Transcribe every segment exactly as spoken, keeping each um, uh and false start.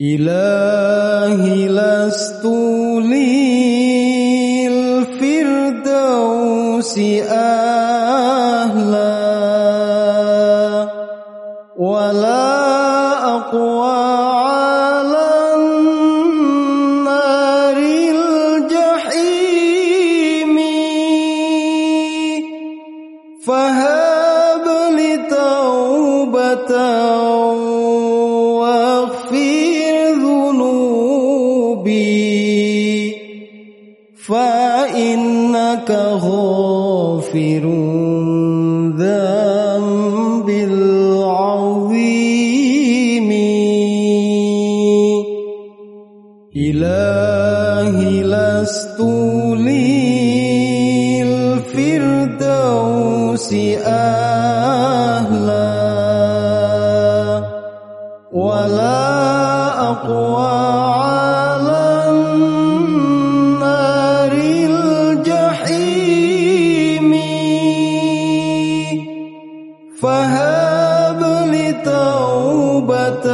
Ilahi lastu lil firdausi ahla wala aqwa alan naril jahimi fahab li taubatan فإنك غافر الذنب العظيم إلهي لست للفردوس أهلا ولا أقوى فهب لي توبة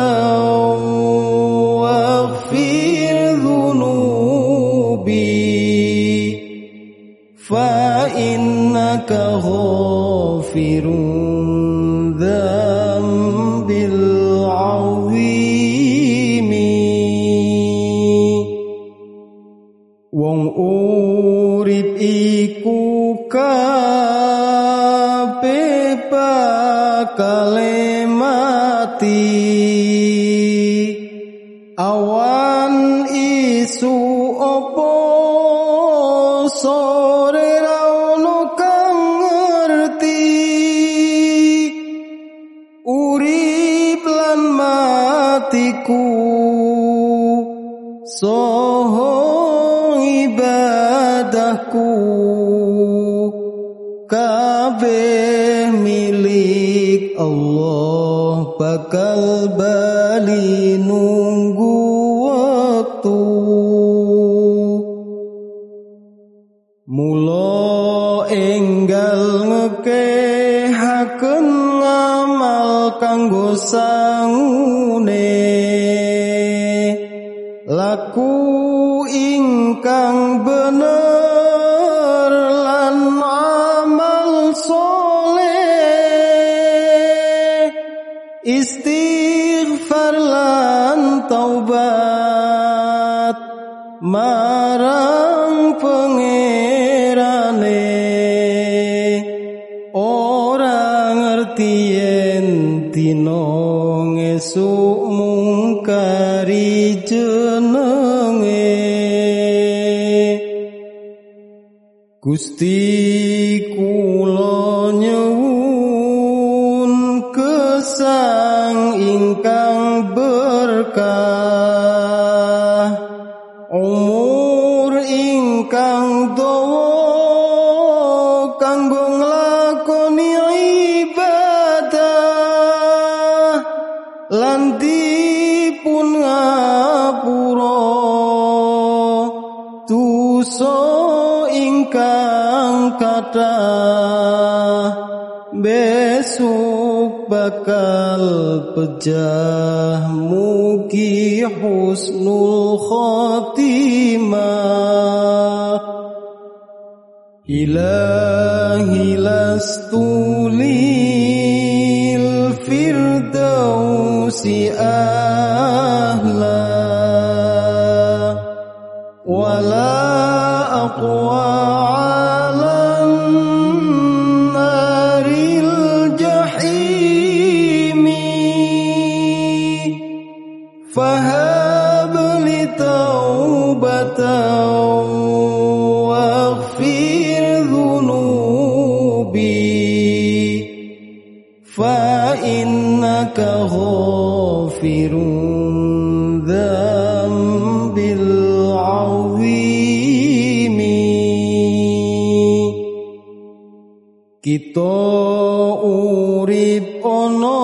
واغفر ذنوبي فإنك غافر الذنب العظيم wong urip iku bakale mati awan isu opo sore ra ono kang ngerti urip lan matiku soho ibadahku kabeh milik Allah bakal bali nunggu waktu mula enggal ngekehaken ngamal kanggo sangune laku ingkang bener lan amal soleh istighfar lan taubat marang pangerane ora ngerti yen dina ngesuk mungkari jenenge Gusti kula nyuwun gesang ingkang berkah umur ingkang dawa kanggo nglakoni ibadah lan dipun ngapura dosa ingkang kathah besok bakal pejah mugi husnul khotimah ilahi lastu lil firdausi ahla wala aqwa فهب لي توبة واغفر ذنوبي فإنك غافر الذنب العظيم kita urip ana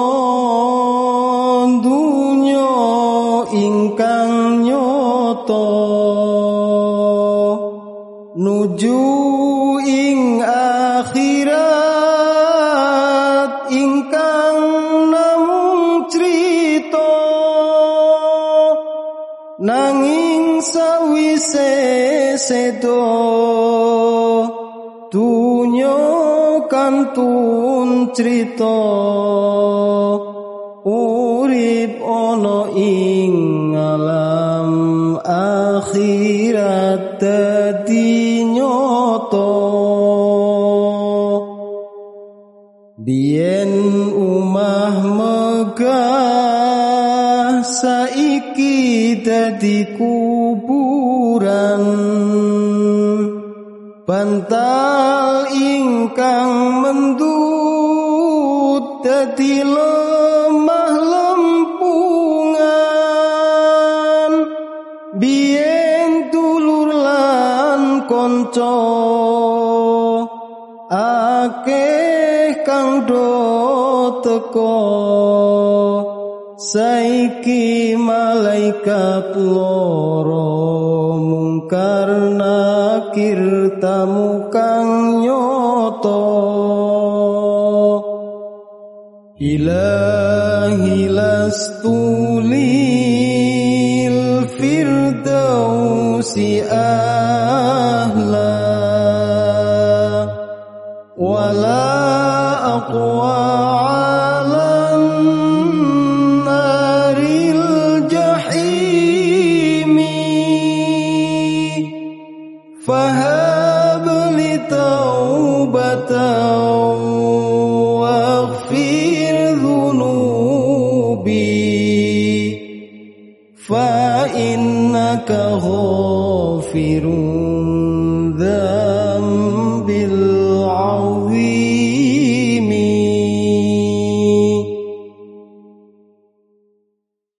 ingkang nyoto nuju ing akhirat ingkang namung crita nanging sawise sedo dunya kantun crita urip ana ing alam akhirat dadi nyata biyen umah megah saiki dadi kuburan bantal ingkang mendut dadi lemah lempungan biyen dulur lan kanca akeh kang do teka saiki malaikat loro mungkar nakir tamu kang nyoto ilahi lastulil firdausi ahla wala aqwa alan naril jahimi fahab li taubatan waghfir dhunubi fa innaka ghafirun